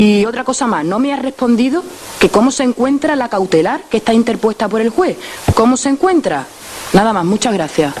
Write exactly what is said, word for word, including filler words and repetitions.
Y otra cosa más, no me ha respondido que cómo se encuentra la cautelar que está interpuesta por el juez. ¿Cómo se encuentra? Nada más, muchas gracias.